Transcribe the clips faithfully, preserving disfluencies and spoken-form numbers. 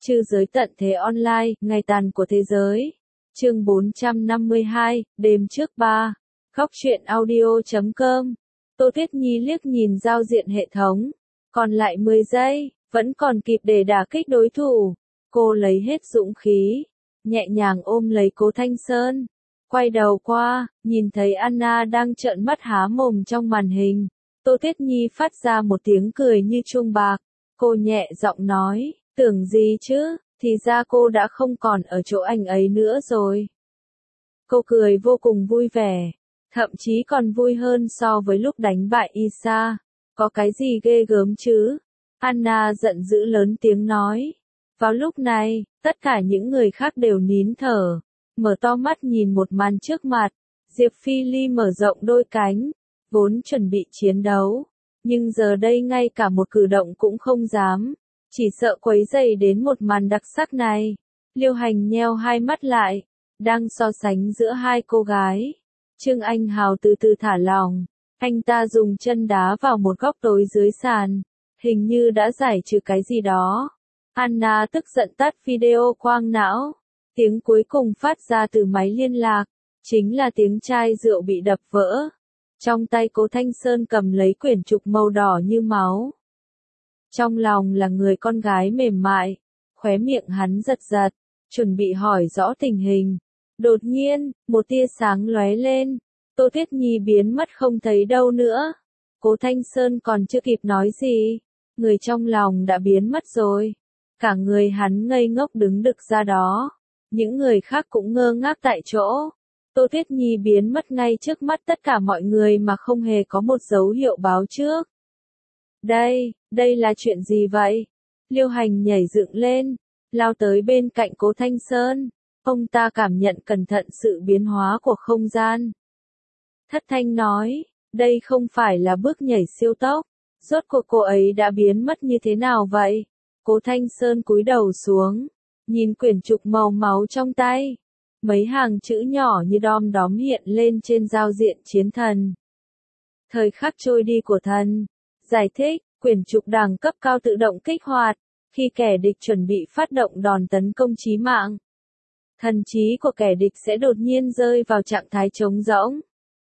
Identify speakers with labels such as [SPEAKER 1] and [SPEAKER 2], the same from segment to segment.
[SPEAKER 1] Trư giới tận thế online, ngày tàn của thế giới. Chương bốn trăm năm mươi hai, đêm trước ba. Góc truyện audio chấm com. Tô Tuyết Nhi liếc nhìn giao diện hệ thống. Còn lại mười giây, vẫn còn kịp để đả kích đối thủ. Cô lấy hết dũng khí, nhẹ nhàng ôm lấy Cố Thanh Sơn. Quay đầu qua, nhìn thấy Anna đang trợn mắt há mồm trong màn hình. Tô Tuyết Nhi phát ra một tiếng cười như chuông bạc. Cô nhẹ giọng nói, tưởng gì chứ, thì ra cô đã không còn ở chỗ anh ấy nữa rồi. Cô cười vô cùng vui vẻ, thậm chí còn vui hơn so với lúc đánh bại Isa. Có cái gì ghê gớm chứ? Anna giận dữ lớn tiếng nói. Vào lúc này, tất cả những người khác đều nín thở, mở to mắt nhìn một màn trước mặt. Diệp Phi Ly mở rộng đôi cánh, vốn chuẩn bị chiến đấu, nhưng giờ đây ngay cả một cử động cũng không dám, chỉ sợ quấy rầy đến một màn đặc sắc này. Liêu Hành nheo hai mắt lại, đang so sánh giữa hai cô gái. Trương Anh Hào từ từ thả lỏng, anh ta dùng chân đá vào một góc tối dưới sàn, hình như đã giải trừ cái gì đó. Anna tức giận tắt video quang não. Tiếng cuối cùng phát ra từ máy liên lạc, chính là tiếng chai rượu bị đập vỡ. Trong tay Cố Thanh Sơn cầm lấy quyển trục màu đỏ như máu. Trong lòng là người con gái mềm mại, khóe miệng hắn giật giật, chuẩn bị hỏi rõ tình hình. Đột nhiên, một tia sáng lóe lên, Tô Tuyết Nhi biến mất không thấy đâu nữa. Cố Thanh Sơn còn chưa kịp nói gì, người trong lòng đã biến mất rồi. Cả người hắn ngây ngốc đứng đực ra đó. Những người khác cũng ngơ ngác tại chỗ. Tô Tuyết Nhi biến mất ngay trước mắt tất cả mọi người mà không hề có một dấu hiệu báo trước. Đây, đây là chuyện gì vậy? Liêu Hành nhảy dựng lên, lao tới bên cạnh Cố Thanh Sơn. Ông ta cảm nhận cẩn thận sự biến hóa của không gian. Thất thanh nói, đây không phải là bước nhảy siêu tốc. Rốt cuộc cô ấy đã biến mất như thế nào vậy? Cố Thanh Sơn cúi đầu xuống, nhìn quyển trục màu máu trong tay. Mấy hàng chữ nhỏ như đom đóm hiện lên trên giao diện chiến thần. Thời khắc trôi đi của thần. Giải thích, quyển trục đẳng cấp cao tự động kích hoạt, khi kẻ địch chuẩn bị phát động đòn tấn công chí mạng. Thần trí của kẻ địch sẽ đột nhiên rơi vào trạng thái trống rỗng.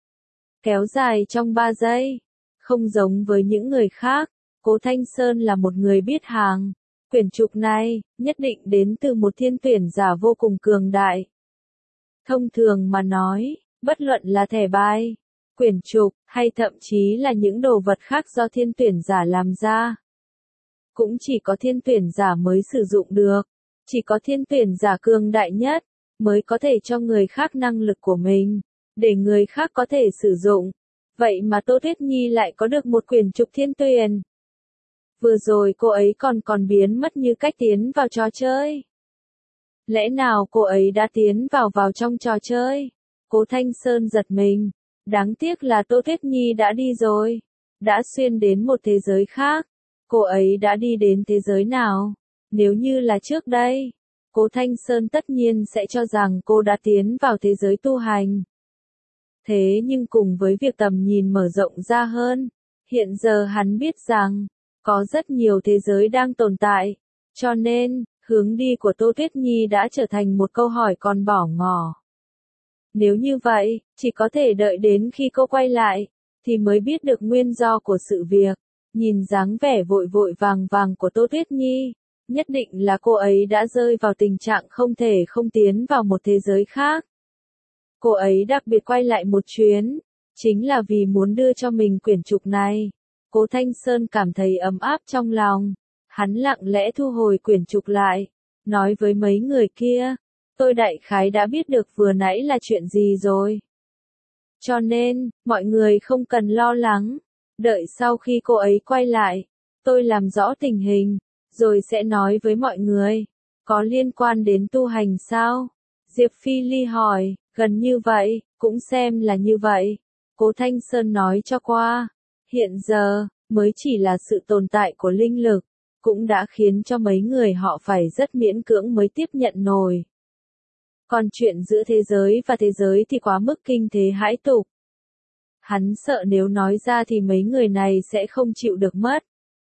[SPEAKER 1] Kéo dài trong ba giây. Không giống với những người khác, Cố Thanh Sơn là một người biết hàng. Quyển trục này, nhất định đến từ một thiên tuyển giả vô cùng cường đại. Thông thường mà nói, bất luận là thẻ bài, quyển trục, hay thậm chí là những đồ vật khác do thiên tuyển giả làm ra, cũng chỉ có thiên tuyển giả mới sử dụng được. Chỉ có thiên tuyển giả cường đại nhất, mới có thể cho người khác năng lực của mình, để người khác có thể sử dụng. Vậy mà Tô Tuyết Nhi lại có được một quyển trục thiên tuyển. Vừa rồi cô ấy còn còn biến mất như cách tiến vào trò chơi. Lẽ nào cô ấy đã tiến vào vào trong trò chơi? Cố Thanh Sơn giật mình. Đáng tiếc là Tô Tuyết Nhi đã đi rồi. Đã xuyên đến một thế giới khác. Cô ấy đã đi đến thế giới nào? Nếu như là trước đây, Cố Thanh Sơn tất nhiên sẽ cho rằng cô đã tiến vào thế giới tu hành. Thế nhưng cùng với việc tầm nhìn mở rộng ra hơn, hiện giờ hắn biết rằng, có rất nhiều thế giới đang tồn tại, cho nên, hướng đi của Tô Tuyết Nhi đã trở thành một câu hỏi còn bỏ ngỏ. Nếu như vậy, chỉ có thể đợi đến khi cô quay lại, thì mới biết được nguyên do của sự việc. Nhìn dáng vẻ vội vội vàng vàng của Tô Tuyết Nhi, nhất định là cô ấy đã rơi vào tình trạng không thể không tiến vào một thế giới khác. Cô ấy đặc biệt quay lại một chuyến, chính là vì muốn đưa cho mình quyển trục này. Cố Thanh Sơn cảm thấy ấm áp trong lòng. Hắn lặng lẽ thu hồi quyển trục lại, nói với mấy người kia, tôi đại khái đã biết được vừa nãy là chuyện gì rồi. Cho nên, mọi người không cần lo lắng, đợi sau khi cô ấy quay lại, tôi làm rõ tình hình, rồi sẽ nói với mọi người. Có liên quan đến tu hành sao? Diệp Phi Ly hỏi, gần như vậy, cũng xem là như vậy. Cố Thanh Sơn nói cho qua, hiện giờ, mới chỉ là sự tồn tại của linh lực, cũng đã khiến cho mấy người họ phải rất miễn cưỡng mới tiếp nhận nổi. Còn chuyện giữa thế giới và thế giới thì quá mức kinh thế hãi tục. Hắn sợ nếu nói ra thì mấy người này sẽ không chịu được mất.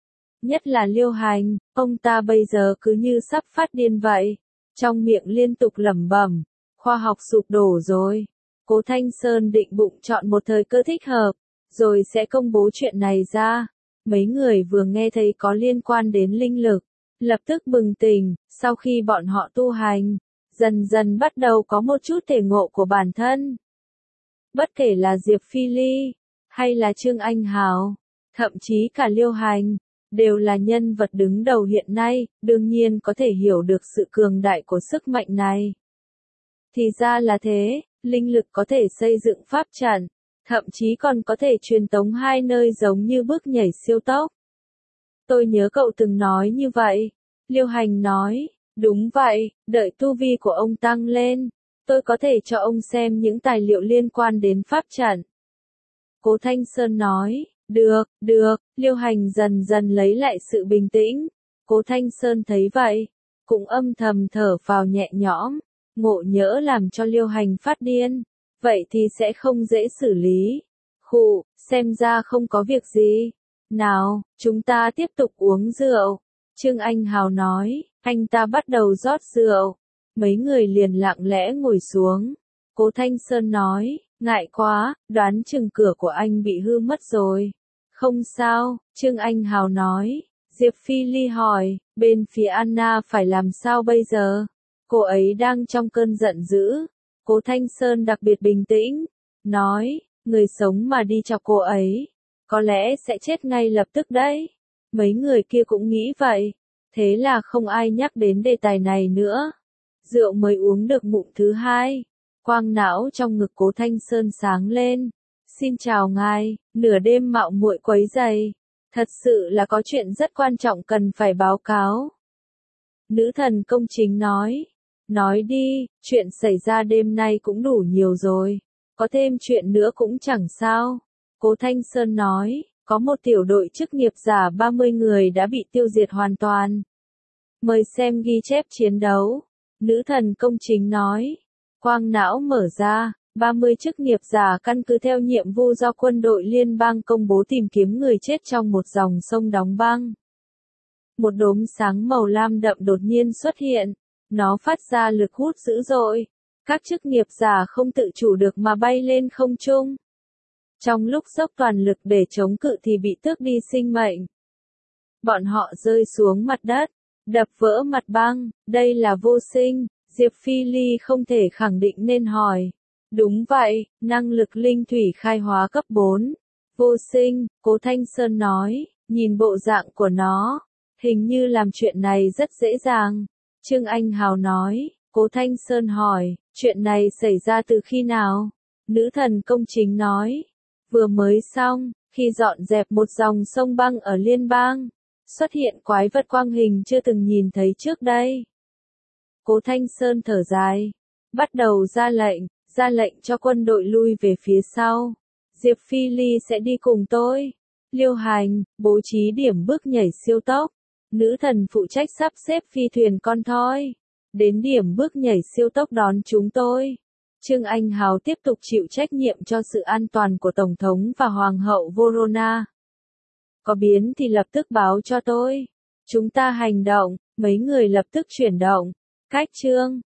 [SPEAKER 1] Nhất là Liêu Hành, ông ta bây giờ cứ như sắp phát điên vậy. Trong miệng liên tục lẩm bẩm, khoa học sụp đổ rồi. Cố Thanh Sơn định bụng chọn một thời cơ thích hợp, rồi sẽ công bố chuyện này ra. Mấy người vừa nghe thấy có liên quan đến linh lực, lập tức bừng tỉnh, sau khi bọn họ tu hành, dần dần bắt đầu có một chút thể ngộ của bản thân. Bất kể là Diệp Phi Ly, hay là Trương Anh Hào, thậm chí cả Liêu Hành, đều là nhân vật đứng đầu hiện nay, đương nhiên có thể hiểu được sự cường đại của sức mạnh này. Thì ra là thế, linh lực có thể xây dựng pháp trận, thậm chí còn có thể truyền tống hai nơi giống như bước nhảy siêu tốc. Tôi nhớ cậu từng nói như vậy. Liêu Hành nói, đúng vậy, đợi tu vi của ông tăng lên, tôi có thể cho ông xem những tài liệu liên quan đến pháp trận. Cố Thanh Sơn nói, được, được, Liêu Hành dần dần lấy lại sự bình tĩnh. Cố Thanh Sơn thấy vậy, cũng âm thầm thở phào nhẹ nhõm, ngộ nhỡ làm cho Liêu Hành phát điên, vậy thì sẽ không dễ xử lý. Khụ, xem ra không có việc gì. Nào, chúng ta tiếp tục uống rượu. Trương Anh Hào nói, anh ta bắt đầu rót rượu. Mấy người liền lặng lẽ ngồi xuống. Cố Thanh Sơn nói, ngại quá, đoán chừng cửa của anh bị hư mất rồi. Không sao, Trương Anh Hào nói. Diệp Phi Ly hỏi, bên phía Anna phải làm sao bây giờ? Cô ấy đang trong cơn giận dữ. Cố Thanh Sơn đặc biệt bình tĩnh, nói, người sống mà đi chọc cô ấy, có lẽ sẽ chết ngay lập tức đấy. Mấy người kia cũng nghĩ vậy, thế là không ai nhắc đến đề tài này nữa. Rượu mới uống được ngụm thứ hai, quang não trong ngực Cố Thanh Sơn sáng lên. Xin chào ngài, nửa đêm mạo muội quấy rầy, thật sự là có chuyện rất quan trọng cần phải báo cáo. Nữ thần công chính nói, nói đi, chuyện xảy ra đêm nay cũng đủ nhiều rồi, có thêm chuyện nữa cũng chẳng sao. Cố Thanh Sơn nói, có một tiểu đội chức nghiệp giả ba mươi người đã bị tiêu diệt hoàn toàn. Mời xem ghi chép chiến đấu. Nữ thần công chính nói, quang não mở ra, ba mươi chức nghiệp giả căn cứ theo nhiệm vụ do quân đội liên bang công bố tìm kiếm người chết trong một dòng sông đóng băng. Một đốm sáng màu lam đậm đột nhiên xuất hiện, nó phát ra lực hút dữ dội. Các chức nghiệp giả không tự chủ được mà bay lên không trung. Trong lúc dốc toàn lực để chống cự thì bị tước đi sinh mệnh. Bọn họ rơi xuống mặt đất, đập vỡ mặt băng, đây là vô sinh. Diệp Phi Ly không thể khẳng định nên hỏi. Đúng vậy, năng lực linh thủy khai hóa cấp bốn. Vô sinh, Cố Thanh Sơn nói, nhìn bộ dạng của nó, hình như làm chuyện này rất dễ dàng. Trương Anh Hào nói, Cố Thanh Sơn hỏi, chuyện này xảy ra từ khi nào? Nữ thần công chính nói, vừa mới xong, khi dọn dẹp một dòng sông băng ở liên bang, xuất hiện quái vật quang hình chưa từng nhìn thấy trước đây. Cố Thanh Sơn thở dài, bắt đầu ra lệnh, ra lệnh cho quân đội lui về phía sau. Diệp Phi Ly sẽ đi cùng tôi. Liêu Hành, bố trí điểm bước nhảy siêu tốc. Nữ thần phụ trách sắp xếp phi thuyền con thoi. Đến điểm bước nhảy siêu tốc đón chúng tôi. Trương Anh Hào tiếp tục chịu trách nhiệm cho sự an toàn của Tổng thống và Hoàng hậu Vorona. Có biến thì lập tức báo cho tôi. Chúng ta hành động, mấy người lập tức chuyển động. Cách chương.